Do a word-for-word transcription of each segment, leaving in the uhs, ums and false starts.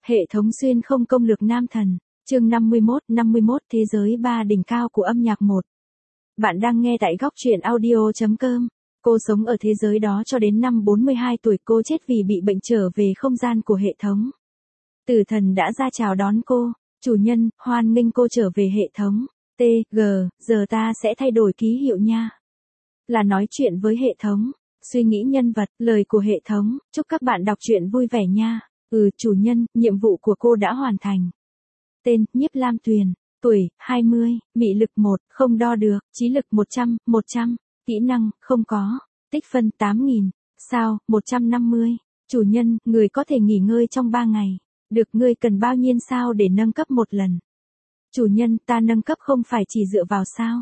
Hệ thống xuyên không công lược nam thần, chương năm mươi mốt, năm mươi mốt Thế giới ba đỉnh cao của âm nhạc một. Bạn đang nghe tại góc truyện audio chấm com. Cô sống ở thế giới đó cho đến năm bốn mươi hai tuổi, cô chết vì bị bệnh trở về không gian của hệ thống. Tử thần đã ra chào đón cô, chủ nhân, hoan nghênh cô trở về hệ thống. T, G, giờ ta sẽ thay đổi ký hiệu nha. Là nói chuyện với hệ thống, suy nghĩ nhân vật, lời của hệ thống, chúc các bạn đọc truyện vui vẻ nha. Ừ, chủ nhân, nhiệm vụ của cô đã hoàn thành. Tên, Nhiếp Lam Tuyền, tuổi, hai mươi, mị lực một, không đo được, trí lực một trăm, một trăm, kỹ năng, không có, tích phân tám nghìn, sao, một trăm năm mươi. Chủ nhân, người có thể nghỉ ngơi trong ba ngày. Được, ngươi cần bao nhiêu sao để nâng cấp một lần? Chủ nhân, ta nâng cấp không phải chỉ dựa vào sao.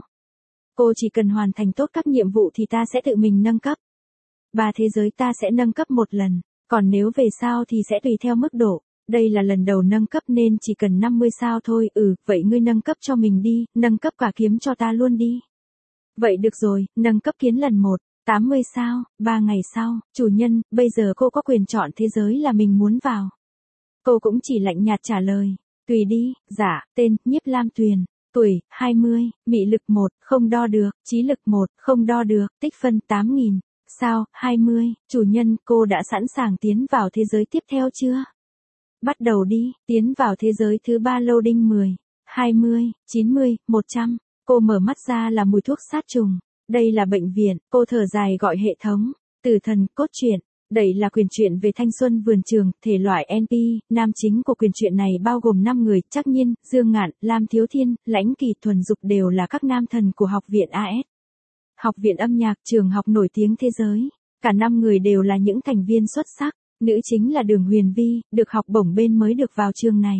Cô chỉ cần hoàn thành tốt các nhiệm vụ thì ta sẽ tự mình nâng cấp. Ba thế giới ta sẽ nâng cấp một lần, còn nếu về sau thì sẽ tùy theo mức độ. Đây là lần đầu nâng cấp nên chỉ cần năm mươi sao thôi. Ừ, vậy ngươi nâng cấp cho mình đi, nâng cấp cả kiếm cho ta luôn đi. Vậy được rồi, nâng cấp kiến lần một, tám mươi sao, ba ngày sau, chủ nhân, bây giờ cô có quyền chọn thế giới là mình muốn vào. Cô cũng chỉ lạnh nhạt trả lời, tùy đi. Dạ, tên, Nhiếp Lam Tuyền, tuổi, hai mươi, mị lực một, không đo được, trí lực một, không đo được, tích phân tám nghìn, sao, hai mươi, chủ nhân, cô đã sẵn sàng tiến vào thế giới tiếp theo chưa? Bắt đầu đi, tiến vào thế giới thứ ba loading mười, hai mươi, chín mươi, một trăm, cô mở mắt ra là mùi thuốc sát trùng. Đây là bệnh viện, cô thở dài gọi hệ thống, tử thần, cốt truyện. Đây là quyền truyện về thanh xuân vườn trường, thể loại en pê, nam chính của quyền truyện này bao gồm năm người, Trắc Nhiên, Dương Ngạn, Lam Thiếu Thiên, Lãnh Kỳ, Thuần Dục đều là các nam thần của học viện a ét. Học viện âm nhạc, trường học nổi tiếng thế giới. Cả năm người đều là những thành viên xuất sắc. Nữ chính là Đường Huyền Vi, được học bổng bên mới được vào trường này.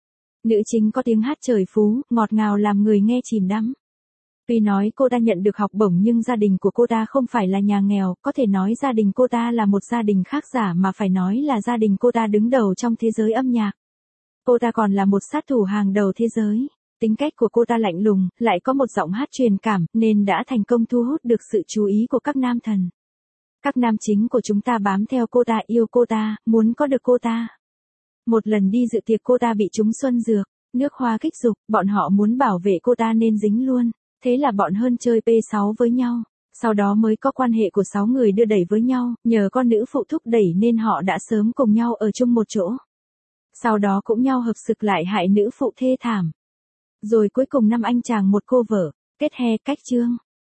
Nữ chính có tiếng hát trời phú, ngọt ngào làm người nghe chìm đắm. Tuy nói cô ta nhận được học bổng nhưng gia đình của cô ta không phải là nhà nghèo, có thể nói gia đình cô ta là một gia đình khác giả mà phải nói là gia đình cô ta đứng đầu trong thế giới âm nhạc. Cô ta còn là một sát thủ hàng đầu thế giới. Tính cách của cô ta lạnh lùng, lại có một giọng hát truyền cảm, nên đã thành công thu hút được sự chú ý của các nam thần. Các nam chính của chúng ta bám theo cô ta, yêu cô ta, muốn có được cô ta. Một lần đi dự tiệc cô ta bị trúng xuân dược, nước hoa kích dục, bọn họ muốn bảo vệ cô ta nên dính luôn. Thế là bọn hơn chơi pê sáu với nhau. Sau đó mới có quan hệ của sáu người đưa đẩy với nhau, nhờ con nữ phụ thúc đẩy nên họ đã sớm cùng nhau ở chung một chỗ. Sau đó cũng nhau hợp sực lại hại nữ phụ thê thảm. Rồi cuối cùng năm anh chàng một cô vợ, kết he cách chương.